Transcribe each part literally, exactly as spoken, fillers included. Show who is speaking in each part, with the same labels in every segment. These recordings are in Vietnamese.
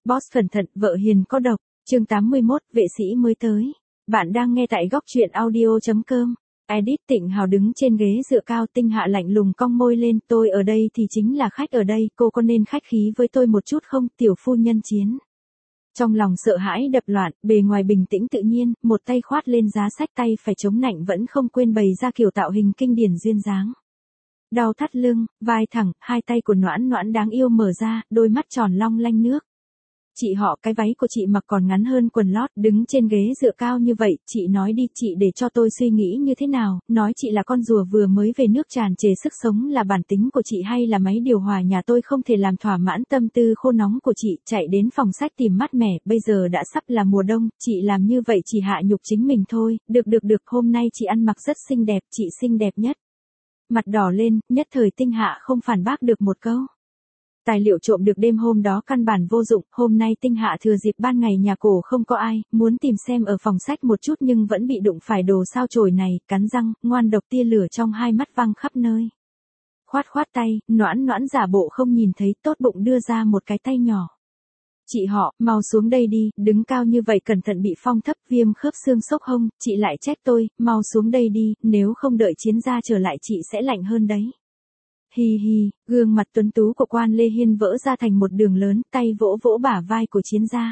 Speaker 1: Boss cẩn thận, vợ hiền có độc. Chương tám mươi mốt, vệ sĩ mới tới. Bạn đang nghe tại góc truyện audio chấm com. Edit. Tịnh Hào đứng trên ghế dựa cao, Tinh Hạ lạnh lùng cong môi lên, tôi ở đây thì chính là khách ở đây, cô có nên khách khí với tôi một chút không, tiểu phu nhân Chiến. Trong lòng sợ hãi đập loạn, bề ngoài bình tĩnh tự nhiên, một tay khoát lên giá sách, tay phải chống nạnh vẫn không quên bày ra kiểu tạo hình kinh điển duyên dáng. Đau thắt lưng, vai thẳng, hai tay của Noãn Noãn đáng yêu mở ra, đôi mắt tròn long lanh nước. Chị họ, cái váy của chị mặc còn ngắn hơn quần lót, đứng trên ghế dựa cao như vậy, chị nói đi, chị để cho tôi suy nghĩ như thế nào, nói chị là con rùa vừa mới về nước tràn trề sức sống là bản tính của chị hay là máy điều hòa nhà tôi không thể làm thỏa mãn tâm tư khô nóng của chị, chạy đến phòng sách tìm mát mẻ, bây giờ đã sắp là mùa đông, chị làm như vậy chỉ hạ nhục chính mình thôi, được được được, hôm nay chị ăn mặc rất xinh đẹp, chị xinh đẹp nhất. Mặt đỏ lên, nhất thời Tinh Hạ không phản bác được một câu. Tài liệu trộm được đêm hôm đó căn bản vô dụng, hôm nay Tinh Hạ thừa dịp ban ngày nhà cổ không có ai, muốn tìm xem ở phòng sách một chút nhưng vẫn bị đụng phải đồ sao chổi này, cắn răng, ngoan độc, tia lửa trong hai mắt văng khắp nơi. Khoát khoát tay, Noãn Noãn giả bộ không nhìn thấy, tốt bụng đưa ra một cái tay nhỏ. Chị họ, mau xuống đây đi, đứng cao như vậy cẩn thận bị phong thấp, viêm khớp xương sốc hông, chị lại trách tôi, mau xuống đây đi, nếu không đợi Chiến gia trở lại chị sẽ lạnh hơn đấy. Hi hi, gương mặt tuấn tú của Quan Lê Hiên vỡ ra thành một đường lớn, tay vỗ vỗ bả vai của Chiến gia.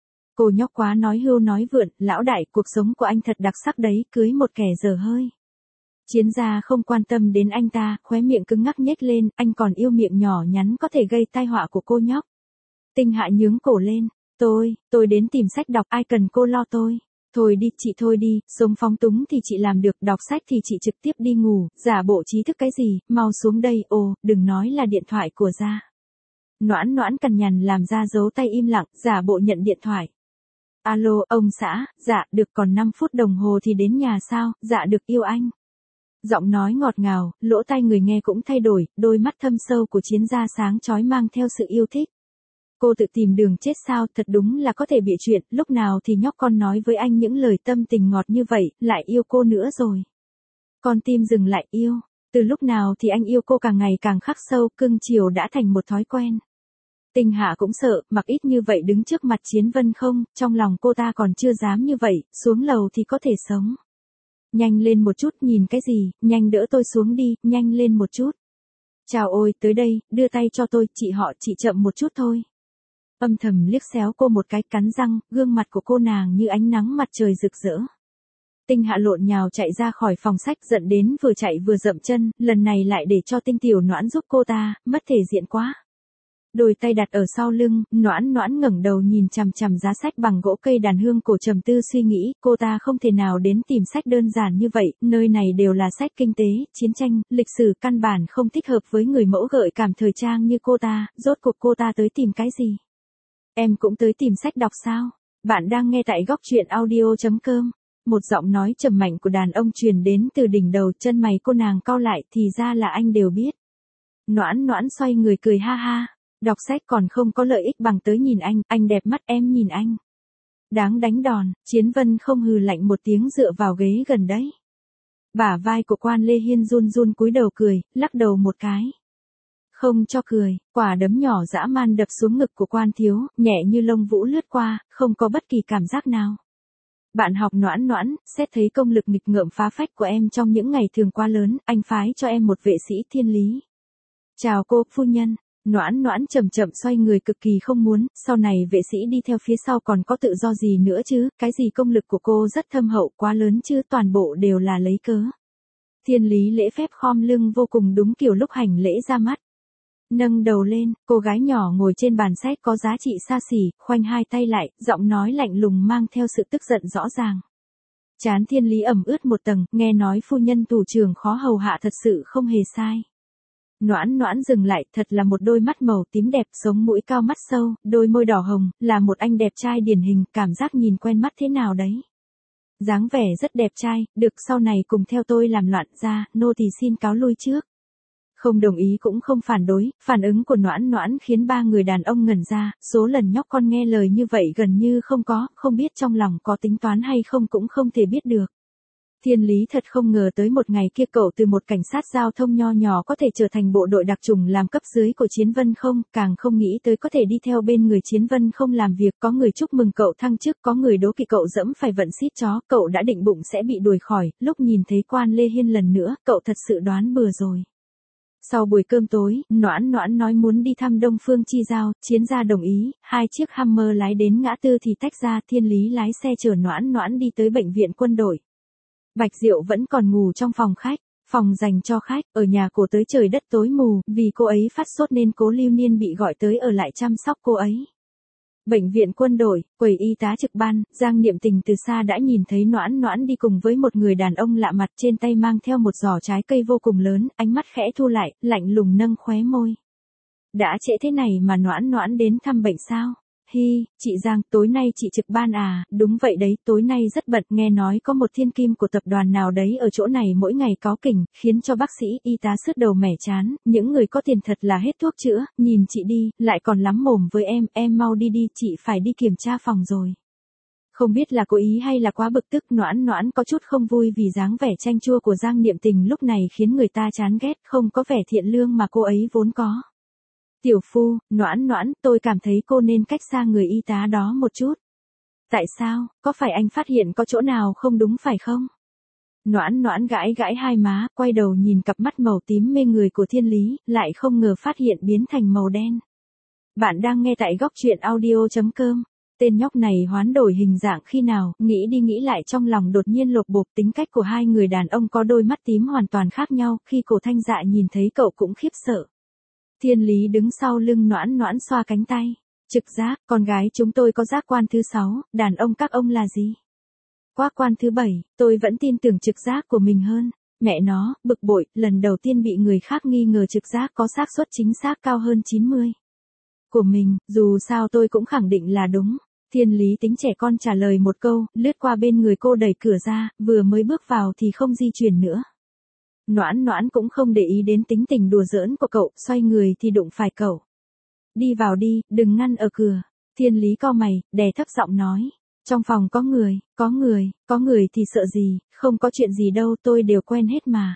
Speaker 1: Cô nhóc quá nói hưu nói vượn, lão đại, cuộc sống của anh thật đặc sắc đấy, cưới một kẻ dở hơi. Chiến gia không quan tâm đến anh ta, khóe miệng cứng ngắc nhếch lên, anh còn yêu miệng nhỏ nhắn có thể gây tai họa của cô nhóc. Tinh Hạ nhướng cổ lên, tôi, tôi đến tìm sách đọc, ai cần cô lo tôi. Thôi đi, chị thôi đi, sống phóng túng thì chị làm được, đọc sách thì chị trực tiếp đi ngủ, giả bộ trí thức cái gì, mau xuống đây, ồ, đừng nói là điện thoại của gia. Noãn Noãn cằn nhằn làm ra dấu tay im lặng, giả bộ nhận điện thoại. Alo, ông xã, dạ, được, còn năm phút đồng hồ thì đến nhà sao, dạ được, yêu anh. Giọng nói ngọt ngào, lỗ tai người nghe cũng thay đổi, đôi mắt thâm sâu của Chiến gia sáng chói mang theo sự yêu thích. Cô tự tìm đường chết sao, thật đúng là có thể bịa chuyện, lúc nào thì nhóc con nói với anh những lời tâm tình ngọt như vậy, lại yêu cô nữa rồi. Con tim dừng lại yêu, từ lúc nào thì anh yêu cô càng ngày càng khắc sâu, cưng chiều đã thành một thói quen. Tinh Hạ cũng sợ, mặc ít như vậy đứng trước mặt Chiến Vân không, trong lòng cô ta còn chưa dám như vậy, xuống lầu thì có thể sống. Nhanh lên một chút, nhìn cái gì, nhanh đỡ tôi xuống đi, nhanh lên một chút. Chào ôi, tới đây, đưa tay cho tôi, chị họ, chị chậm một chút thôi. Âm thầm liếc xéo cô một cái, cắn răng, gương mặt của cô nàng như ánh nắng mặt trời rực rỡ. Tinh Hạ lộn nhào chạy ra khỏi phòng sách, giận đến vừa chạy vừa dậm chân, lần này lại để cho Tinh Tiểu Noãn giúp cô ta, mất thể diện quá. Đôi tay đặt ở sau lưng, Noãn Noãn ngẩng đầu nhìn chằm chằm giá sách bằng gỗ cây đàn hương cổ, trầm tư suy nghĩ, cô ta không thể nào đến tìm sách đơn giản như vậy, nơi này đều là sách kinh tế, chiến tranh, lịch sử, căn bản không thích hợp với người mẫu gợi cảm thời trang như cô ta, rốt cuộc cô ta tới tìm cái gì? Em cũng tới tìm sách đọc sao? Bạn đang nghe tại góc truyện audio chấm com. Một giọng nói trầm mạnh của đàn ông truyền đến từ đỉnh đầu, chân mày cô nàng cau lại, thì ra là anh đều biết. Noãn Noãn xoay người cười ha ha, đọc sách còn không có lợi ích bằng tới nhìn anh, anh đẹp mắt, em nhìn anh. Đáng đánh đòn, Chiến Vân không hừ lạnh một tiếng dựa vào ghế gần đấy. Bả vai của Quan Lê Hiên run run cúi đầu cười, lắc đầu một cái. Không cho cười, quả đấm nhỏ dã man đập xuống ngực của Quan thiếu, nhẹ như lông vũ lướt qua, không có bất kỳ cảm giác nào. Bạn học Noãn Noãn, xét thấy công lực nghịch ngợm phá phách của em trong những ngày thường quá lớn, anh phái cho em một vệ sĩ thiên lý. Chào cô, phu nhân. Noãn Noãn chậm chậm xoay người cực kỳ không muốn, sau này vệ sĩ đi theo phía sau còn có tự do gì nữa chứ, cái gì công lực của cô rất thâm hậu quá lớn chứ, toàn bộ đều là lấy cớ. Thiên lý lễ phép khom lưng vô cùng đúng kiểu lúc hành lễ ra mắt. Nâng đầu lên, cô gái nhỏ ngồi trên bàn sách có giá trị xa xỉ, khoanh hai tay lại, giọng nói lạnh lùng mang theo sự tức giận rõ ràng. Trán Thiên lý ẩm ướt một tầng, nghe nói phu nhân tù trưởng khó hầu hạ thật sự không hề sai. Noãn Noãn dừng lại, thật là một đôi mắt màu tím đẹp, sống mũi cao mắt sâu, đôi môi đỏ hồng, là một anh đẹp trai điển hình, cảm giác nhìn quen mắt thế nào đấy. Dáng vẻ rất đẹp trai, được, sau này cùng theo tôi làm loạn, ra, nô tỳ xin cáo lui trước. Không đồng ý cũng không phản đối, phản ứng của Noãn Noãn khiến ba người đàn ông ngẩn ra, số lần nhóc con nghe lời như vậy gần như không có, không biết trong lòng có tính toán hay không cũng không thể biết được. Thiên Lý thật không ngờ tới một ngày kia cậu từ một cảnh sát giao thông nho nhỏ có thể trở thành bộ đội đặc chủng làm cấp dưới của Chiến Vân không, càng không nghĩ tới có thể đi theo bên người Chiến Vân không làm việc, có người chúc mừng cậu thăng chức, có người đố kỵ cậu dẫm phải vận xít chó, cậu đã định bụng sẽ bị đuổi khỏi, lúc nhìn thấy Quan Lê Hiên lần nữa, cậu thật sự đoán bừa rồi. Sau buổi cơm tối, Noãn Noãn nói muốn đi thăm Đông Phương Chi Giao, Chiến gia đồng ý, hai chiếc Hummer lái đến ngã tư thì tách ra, Thiên Lý lái xe chở Noãn Noãn đi tới bệnh viện quân đội. Bạch Diệu vẫn còn ngủ trong phòng khách, phòng dành cho khách, ở nhà cô tới trời đất tối mù, vì cô ấy phát sốt nên Cố Lưu Niên bị gọi tới ở lại chăm sóc cô ấy. Bệnh viện quân đội, quầy y tá trực ban, Giang Niệm Tình từ xa đã nhìn thấy Noãn Noãn đi cùng với một người đàn ông lạ mặt, trên tay mang theo một giỏ trái cây vô cùng lớn, ánh mắt khẽ thu lại, lạnh lùng nâng khóe môi. Đã trễ thế này mà Noãn Noãn đến thăm bệnh sao? Hi, chị Giang, tối nay chị trực ban à, đúng vậy đấy, tối nay rất bận, nghe nói có một thiên kim của tập đoàn nào đấy ở chỗ này mỗi ngày có kình, khiến cho bác sĩ, y tá sứt đầu mẻ chán, những người có tiền thật là hết thuốc chữa, nhìn chị đi, lại còn lắm mồm với em, em mau đi đi, chị phải đi kiểm tra phòng rồi. Không biết là cố ý hay là quá bực tức, Noãn Noãn có chút không vui vì dáng vẻ chanh chua của Giang Niệm Tình lúc này khiến người ta chán ghét, không có vẻ thiện lương mà cô ấy vốn có. Tiểu phu, Noãn Noãn, tôi cảm thấy cô nên cách xa người y tá đó một chút. Tại sao, có phải anh phát hiện có chỗ nào không đúng phải không? Noãn Noãn gãi gãi hai má, quay đầu nhìn cặp mắt màu tím mê người của Thiên Lý, lại không ngờ phát hiện biến thành màu đen. Bạn đang nghe tại góc truyện audio chấm com. Tên nhóc này hoán đổi hình dạng khi nào, nghĩ đi nghĩ lại trong lòng đột nhiên lột bột, tính cách của hai người đàn ông có đôi mắt tím hoàn toàn khác nhau, khi Cổ Thanh Dạ nhìn thấy cậu cũng khiếp sợ. Thiên Lý đứng sau lưng Noãn Noãn xoa cánh tay. Trực giác, con gái chúng tôi có giác quan thứ sáu, đàn ông các ông là gì? Giác quan thứ bảy, tôi vẫn tin tưởng trực giác của mình hơn. Mẹ nó, bực bội, lần đầu tiên bị người khác nghi ngờ trực giác có xác suất chính xác cao hơn chín mươi. Của mình, dù sao tôi cũng khẳng định là đúng. Thiên Lý tính trẻ con trả lời một câu, lướt qua bên người cô đẩy cửa ra, vừa mới bước vào thì không di chuyển nữa. Noãn Noãn cũng không để ý đến tính tình đùa giỡn của cậu, xoay người thì đụng phải cậu. Đi vào đi, đừng ngăn ở cửa. Thiên Lý cau mày, đè thấp giọng nói. Trong phòng có người, có người, có người thì sợ gì, không có chuyện gì đâu, tôi đều quen hết mà.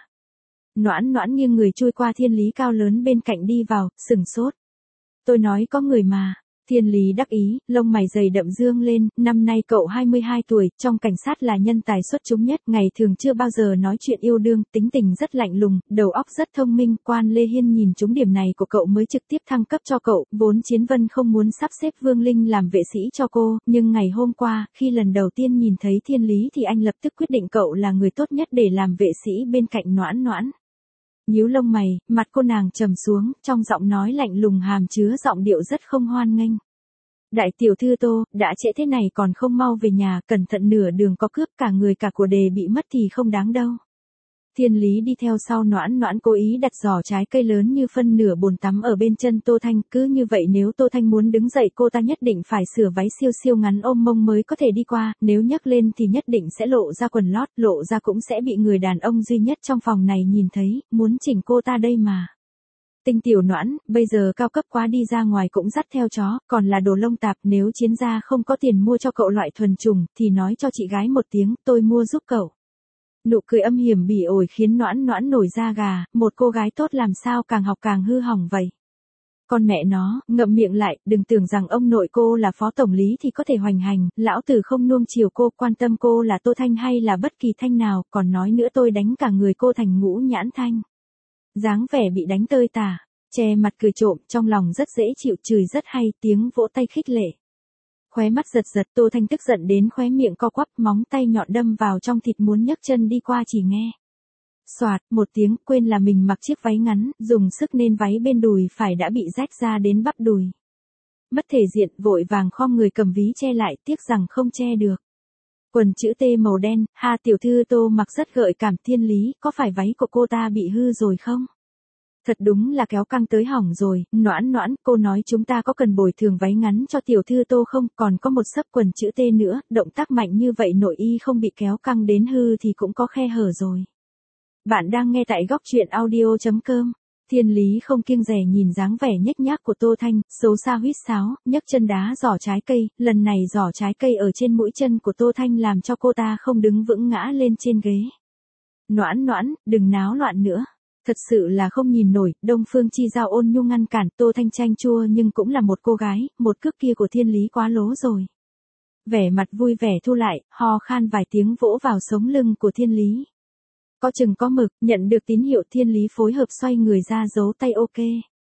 Speaker 1: Noãn Noãn nghiêng người chui qua Thiên Lý cao lớn bên cạnh đi vào, sừng sốt. Tôi nói có người mà. Thiên Lý đắc ý, lông mày dày đậm dương lên, năm nay cậu hai mươi hai tuổi, trong cảnh sát là nhân tài xuất chúng nhất, ngày thường chưa bao giờ nói chuyện yêu đương, tính tình rất lạnh lùng, đầu óc rất thông minh, Quan Lê Hiên nhìn trúng điểm này của cậu mới trực tiếp thăng cấp cho cậu, vốn Chiến Vân không muốn sắp xếp Vương Linh làm vệ sĩ cho cô, nhưng ngày hôm qua, khi lần đầu tiên nhìn thấy Thiên Lý thì anh lập tức quyết định cậu là người tốt nhất để làm vệ sĩ bên cạnh Noãn Noãn. Nhíu lông mày, mặt cô nàng trầm xuống, trong giọng nói lạnh lùng hàm chứa giọng điệu rất không hoan nghênh. Đại tiểu thư Tô, đã trễ thế này còn không mau về nhà, cẩn thận nửa đường có cướp, cả người cả của đề bị mất thì không đáng đâu. Thiên Lý đi theo sau Noãn Noãn cố ý đặt giỏ trái cây lớn như phân nửa bồn tắm ở bên chân Tô Thanh, cứ như vậy nếu Tô Thanh muốn đứng dậy cô ta nhất định phải sửa váy siêu siêu ngắn ôm mông mới có thể đi qua, nếu nhấc lên thì nhất định sẽ lộ ra quần lót, lộ ra cũng sẽ bị người đàn ông duy nhất trong phòng này nhìn thấy, muốn chỉnh cô ta đây mà. Tinh tiểu Noãn, bây giờ cao cấp quá đi ra ngoài cũng dắt theo chó, còn là đồ lông tạp, nếu Chiến gia không có tiền mua cho cậu loại thuần trùng, thì nói cho chị gái một tiếng, tôi mua giúp cậu. Nụ cười âm hiểm bỉ ổi khiến Noãn Noãn nổi da gà, một cô gái tốt làm sao càng học càng hư hỏng vậy. Con mẹ nó, ngậm miệng lại, đừng tưởng rằng ông nội cô là phó tổng lý thì có thể hoành hành, lão tử không nuông chiều cô, quan tâm cô là Tô Thanh hay là bất kỳ Thanh nào, còn nói nữa tôi đánh cả người cô thành ngũ nhãn thanh. Dáng vẻ bị đánh tơi tả, che mặt cười trộm, trong lòng rất dễ chịu, chửi rất hay, tiếng vỗ tay khích lệ. Khóe mắt giật giật, Tô Thanh tức giận đến khóe miệng co quắp, móng tay nhọn đâm vào trong thịt muốn nhấc chân đi qua chỉ nghe. Xoạt, một tiếng, quên là mình mặc chiếc váy ngắn, dùng sức nên váy bên đùi phải đã bị rách ra đến bắp đùi. Mất thể diện, vội vàng khom người cầm ví che lại, tiếc rằng không che được. Quần chữ T màu đen, ha tiểu thư Tô mặc rất gợi cảm. Thiên Lý, có phải váy của cô ta bị hư rồi không? Thật đúng là kéo căng tới hỏng rồi, Noãn Noãn, cô nói chúng ta có cần bồi thường váy ngắn cho tiểu thư Tô không, còn có một xấp quần chữ T nữa, động tác mạnh như vậy nội y không bị kéo căng đến hư thì cũng có khe hở rồi. Bạn đang nghe tại góc truyện audio chấm com. Thiên Lý không kiêng dè nhìn dáng vẻ nhếch nhác của Tô Thanh, xấu xa huýt sáo, nhấc chân đá giỏ trái cây, lần này giỏ trái cây ở trên mũi chân của Tô Thanh làm cho cô ta không đứng vững ngã lên trên ghế. Noãn noãn, đừng náo loạn nữa. Thật sự là không nhìn nổi, Đông Phương Chi Giao ôn nhu ngăn cản, Tô Thanh chanh chua nhưng cũng là một cô gái, một cước kia của Thiên Lý quá lố rồi. Vẻ mặt vui vẻ thu lại, ho khan vài tiếng vỗ vào sống lưng của Thiên Lý. Có chừng có mực, nhận được tín hiệu Thiên Lý phối hợp xoay người ra giấu tay ok.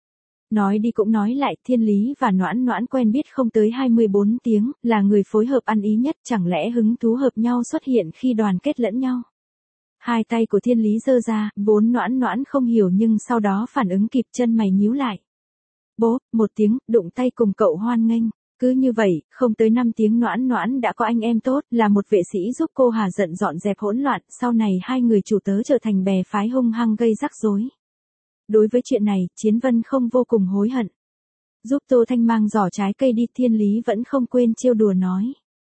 Speaker 1: Nói đi cũng nói lại, Thiên Lý và Noãn Noãn quen biết không tới hai mươi bốn tiếng, là người phối hợp ăn ý nhất, chẳng lẽ hứng thú hợp nhau xuất hiện khi đoàn kết lẫn nhau. Hai tay của Thiên Lý giơ ra, vốn Noãn Noãn không hiểu nhưng sau đó phản ứng kịp, chân mày nhíu lại. Bốp, một tiếng, đụng tay cùng cậu hoan nghênh. Cứ như vậy, không tới năm tiếng Noãn Noãn đã có anh em tốt, là một vệ sĩ giúp cô Hà giận dọn dẹp hỗn loạn, sau này hai người chủ tớ trở thành bè phái hung hăng gây rắc rối. Đối với chuyện này, Chiến Vân không vô cùng hối hận. Giúp Tô Thanh mang giỏ trái cây đi, Thiên Lý vẫn không quên trêu đùa nói.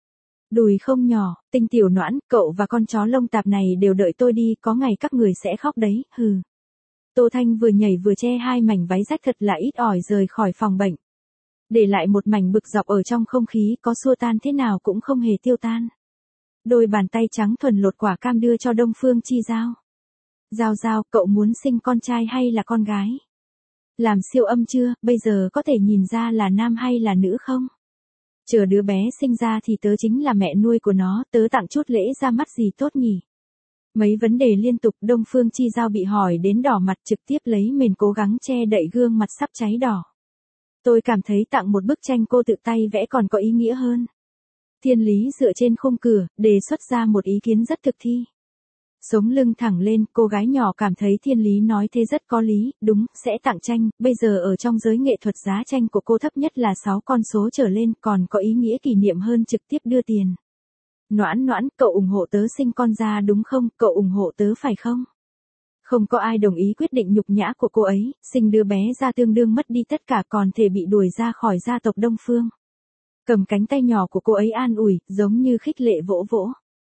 Speaker 1: Đùi không nhỏ, Tinh tiểu Noãn, cậu và con chó lông tạp này đều đợi tôi đi, có ngày các người sẽ khóc đấy, hừ. Tô Thanh vừa nhảy vừa che hai mảnh váy rách thật là ít ỏi rời khỏi phòng bệnh. Để lại một mảnh bực dọc ở trong không khí, có xua tan thế nào cũng không hề tiêu tan. Đôi bàn tay trắng thuần lột quả cam đưa cho Đông Phương Chi Giao. Giao Giao, cậu muốn sinh con trai hay là con gái? Làm siêu âm chưa, bây giờ có thể nhìn ra là nam hay là nữ không? Chờ đứa bé sinh ra thì tớ chính là mẹ nuôi của nó, tớ tặng chút lễ ra mắt gì tốt nhỉ? Mấy vấn đề liên tục, Đông Phương Chi Giao bị hỏi đến đỏ mặt, trực tiếp lấy mền cố gắng che đậy gương mặt sắp cháy đỏ. Tôi cảm thấy tặng một bức tranh cô tự tay vẽ còn có ý nghĩa hơn. Thiên Lý dựa trên khung cửa, đề xuất ra một ý kiến rất thực thi. Sống lưng thẳng lên, cô gái nhỏ cảm thấy Thiên Lý nói thế rất có lý, đúng, sẽ tặng tranh, bây giờ ở trong giới nghệ thuật giá tranh của cô thấp nhất là sáu con số trở lên, còn có ý nghĩa kỷ niệm hơn trực tiếp đưa tiền. Noãn Noãn, cậu ủng hộ tớ sinh con ra đúng không, cậu ủng hộ tớ phải không? Không có ai đồng ý quyết định nhục nhã của cô ấy, sinh đứa bé ra tương đương mất đi tất cả, còn thể bị đuổi ra khỏi gia tộc Đông Phương. Cầm cánh tay nhỏ của cô ấy an ủi, giống như khích lệ vỗ vỗ.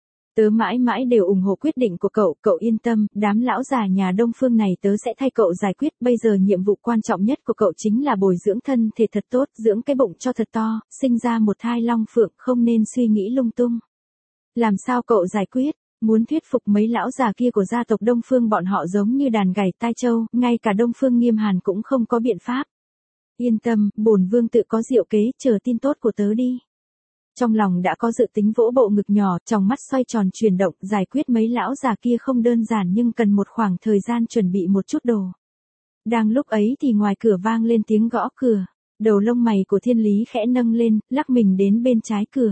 Speaker 1: Tớ mãi mãi đều ủng hộ quyết định của cậu, cậu yên tâm, đám lão già nhà Đông Phương này tớ sẽ thay cậu giải quyết, bây giờ nhiệm vụ quan trọng nhất của cậu chính là bồi dưỡng thân thể thật tốt, dưỡng cái bụng cho thật to, sinh ra một thai long phượng, không nên suy nghĩ lung tung. Làm sao cậu giải quyết? Muốn thuyết phục mấy lão già kia của gia tộc Đông Phương, bọn họ giống như đàn gảy tai trâu, ngay cả Đông Phương Nghiêm Hàn cũng không có biện pháp. Yên tâm, bổn vương tự có diệu kế, chờ tin tốt của tớ đi. Trong lòng đã có dự tính, vỗ bộ ngực nhỏ, trong mắt xoay tròn chuyển động, giải quyết mấy lão già kia không đơn giản nhưng cần một khoảng thời gian chuẩn bị một chút đồ. Đang lúc ấy thì ngoài cửa vang lên tiếng gõ cửa, đầu lông mày của Thiên Lý khẽ nâng lên, lắc mình đến bên trái cửa.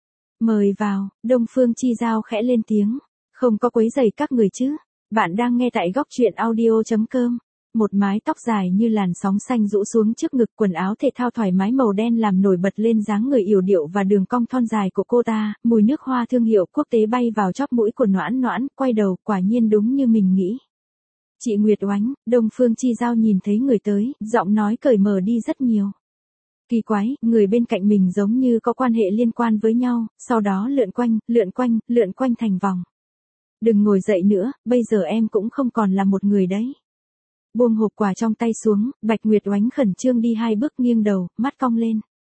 Speaker 1: Mời vào, Đông Phương Chi Giao khẽ lên tiếng, không có quấy rầy các người chứ, bạn đang nghe tại góc truyện audio chấm com. Một mái tóc dài như làn sóng xanh rũ xuống trước ngực, quần áo thể thao thoải mái màu đen làm nổi bật lên dáng người yểu điệu và đường cong thon dài của cô ta, mùi nước hoa thương hiệu quốc tế bay vào chóp mũi của Noãn Noãn, quay đầu, quả nhiên đúng như mình nghĩ. Chị Nguyệt Oánh, Đông Phương Chi Giao nhìn thấy người tới, giọng nói cởi mở đi rất nhiều. Kỳ quái, người bên cạnh mình giống như có quan hệ liên quan với nhau, sau đó lượn quanh, lượn quanh, lượn quanh thành vòng. Đừng ngồi dậy nữa, bây giờ em cũng không còn là một người đấy. Buông hộp quà trong tay xuống, Bạch Nguyệt Oánh khẩn trương đi hai bước, nghiêng đầu, mắt cong lên.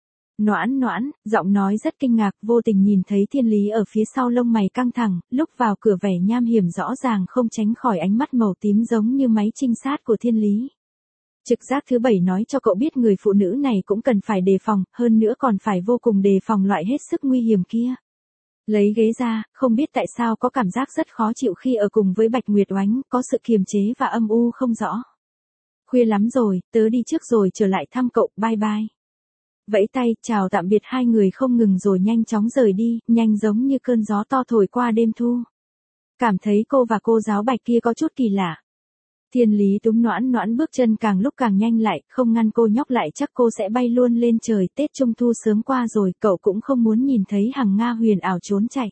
Speaker 1: Noãn Noãn, giọng nói rất kinh ngạc, vô tình nhìn thấy Thiên Lý ở phía sau, lông mày căng thẳng, lúc vào cửa vẻ nham hiểm rõ ràng không tránh khỏi ánh mắt màu tím giống như máy trinh sát của Thiên Lý. Trực giác thứ bảy nói cho cậu biết người phụ nữ này cũng cần phải đề phòng, hơn nữa còn phải vô cùng đề phòng loại hết sức nguy hiểm kia. Lấy ghế ra, không biết tại sao có cảm giác rất khó chịu khi ở cùng với Bạch Nguyệt Oánh, có sự kiềm chế và âm u không rõ. Khuya lắm rồi, tớ đi trước rồi trở lại thăm cậu, bye bye. Vẫy tay, chào tạm biệt hai người không ngừng rồi nhanh chóng rời đi, nhanh giống như cơn gió to thổi qua đêm thu. Cảm thấy cô và cô giáo Bạch kia có chút kỳ lạ. Thiên Lý túm Noãn Noãn bước chân càng lúc càng nhanh lại, không ngăn cô nhóc lại chắc cô sẽ bay luôn lên trời, Tết Trung Thu sớm qua rồi, cậu cũng không muốn nhìn thấy Hằng Nga huyền ảo trốn chạy.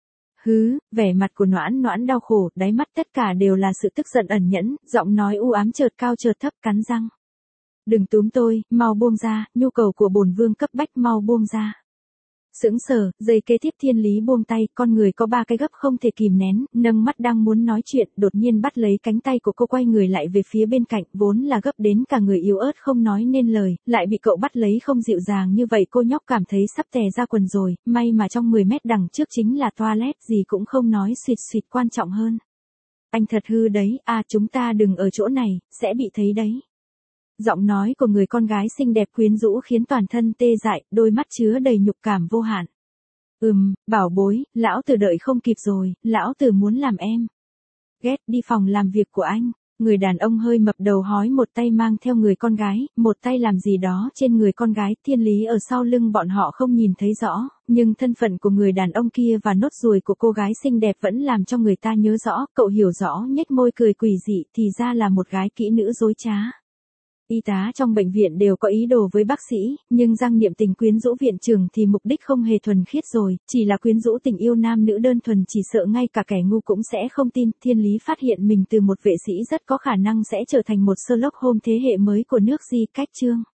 Speaker 1: Hứ, vẻ mặt của Noãn Noãn đau khổ, đáy mắt tất cả đều là sự tức giận ẩn nhẫn, giọng nói u ám chợt cao chợt thấp, cắn răng. Đừng túm tôi, mau buông ra, nhu cầu của bổn vương cấp bách, mau buông ra. Sững sờ, giây kế tiếp Thiên Lý buông tay, con người có ba cái gấp không thể kìm nén, nâng mắt đang muốn nói chuyện, đột nhiên bắt lấy cánh tay của cô quay người lại về phía bên cạnh, vốn là gấp đến cả người yếu ớt không nói nên lời, lại bị cậu bắt lấy không dịu dàng như vậy cô nhóc cảm thấy sắp tè ra quần rồi, may mà trong mười mét đằng trước chính là toilet, gì cũng không nói, xuyệt xuyệt quan trọng hơn. Anh thật hư đấy, à chúng ta đừng ở chỗ này, sẽ bị thấy đấy. Giọng nói của người con gái xinh đẹp quyến rũ khiến toàn thân tê dại, đôi mắt chứa đầy nhục cảm vô hạn. Ừm, bảo bối, lão tử đợi không kịp rồi, lão tử muốn làm em. Ghét đi phòng làm việc của anh. Người đàn ông hơi mập đầu hói một tay mang theo người con gái, một tay làm gì đó trên người con gái. Thiên Lý ở sau lưng bọn họ không nhìn thấy rõ, nhưng thân phận của người đàn ông kia và nốt ruồi của cô gái xinh đẹp vẫn làm cho người ta nhớ rõ. Cậu hiểu rõ, nhếch môi cười quỷ dị, thì ra là một gái kỹ nữ dối trá. Y tá trong bệnh viện đều có ý đồ với bác sĩ, nhưng Giang Niệm Tình quyến rũ viện trưởng thì mục đích không hề thuần khiết rồi, chỉ là quyến rũ tình yêu nam nữ đơn thuần, chỉ sợ ngay cả kẻ ngu cũng sẽ không tin. Thiên Lý phát hiện mình từ một vệ sĩ rất có khả năng sẽ trở thành một Sherlock Holmes thế hệ mới của nước Di Cách Chương.